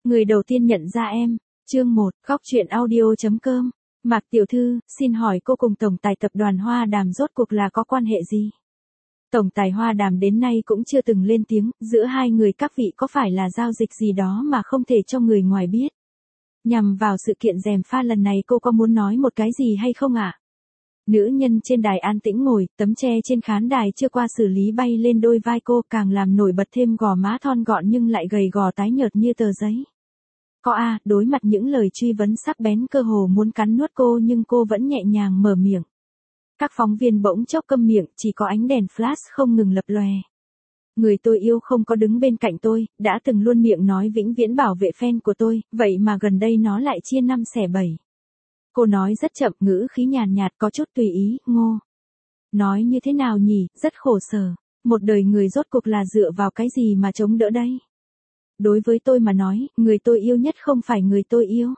Người đầu tiên nhận ra em. Chương 1, góc truyện audio.com. Mạc tiểu thư, xin hỏi cô cùng tổng tài tập đoàn Hoa Đàm rốt cuộc là có quan hệ gì? Tổng tài Hoa Đàm đến nay cũng chưa từng lên tiếng, giữa hai người các vị có phải là giao dịch gì đó mà không thể cho người ngoài biết? Nhằm vào sự kiện gièm pha lần này cô có muốn nói một cái gì hay không ạ? Nữ nhân trên đài an tĩnh ngồi, tấm tre trên khán đài chưa qua xử lý bay lên đôi vai cô, càng làm nổi bật thêm gò má thon gọn nhưng lại gầy gò tái nhợt như tờ giấy. Đối mặt những lời truy vấn sắc bén cơ hồ muốn cắn nuốt cô nhưng cô vẫn nhẹ nhàng mở miệng. Các phóng viên bỗng chốc câm miệng, chỉ có ánh đèn flash không ngừng lập lòe. Người tôi yêu không có đứng bên cạnh tôi, đã từng luôn miệng nói vĩnh viễn bảo vệ fan của tôi, vậy mà gần đây nó lại chia năm xẻ bảy. Cô nói rất chậm, ngữ khí nhàn nhạt có chút tùy ý, Ngô. Nói như thế nào nhỉ, rất khổ sở. Một đời người rốt cuộc là dựa vào cái gì mà chống đỡ đây? Đối với tôi mà nói, người tôi yêu nhất không phải người tôi yêu.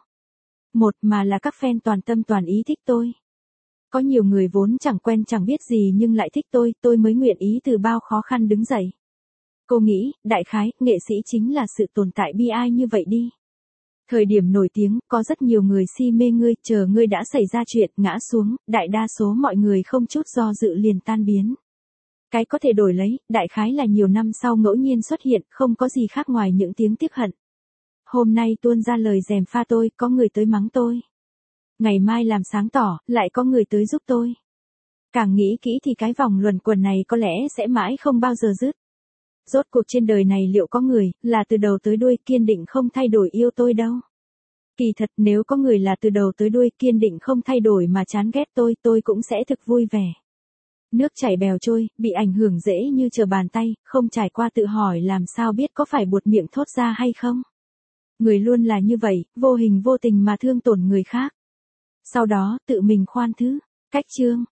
Mà là các fan toàn tâm toàn ý thích tôi. Có nhiều người vốn chẳng quen chẳng biết gì nhưng lại thích tôi mới nguyện ý từ bao khó khăn đứng dậy. Cô nghĩ, đại khái, nghệ sĩ chính là sự tồn tại bi ai như vậy đi. Thời điểm nổi tiếng, có rất nhiều người si mê ngươi, chờ ngươi đã xảy ra chuyện, ngã xuống, đại đa số mọi người không chút do dự liền tan biến. Cái có thể đổi lấy, đại khái là nhiều năm sau ngẫu nhiên xuất hiện, không có gì khác ngoài những tiếng tiếc hận. Hôm nay tuôn ra lời gièm pha tôi, có người tới mắng tôi. Ngày mai làm sáng tỏ, lại có người tới giúp tôi. Càng nghĩ kỹ thì cái vòng luẩn quẩn này có lẽ sẽ mãi không bao giờ dứt. Rốt cuộc trên đời này liệu có người, là từ đầu tới đuôi kiên định không thay đổi yêu tôi đâu. Kỳ thật nếu có người là từ đầu tới đuôi kiên định không thay đổi mà chán ghét tôi cũng sẽ thực vui vẻ. Nước chảy bèo trôi, bị ảnh hưởng dễ như trở bàn tay, không trải qua tự hỏi làm sao biết có phải buột miệng thốt ra hay không. Người luôn là như vậy, vô hình vô tình mà thương tổn người khác. Sau đó, tự mình khoan thứ. Cách chương.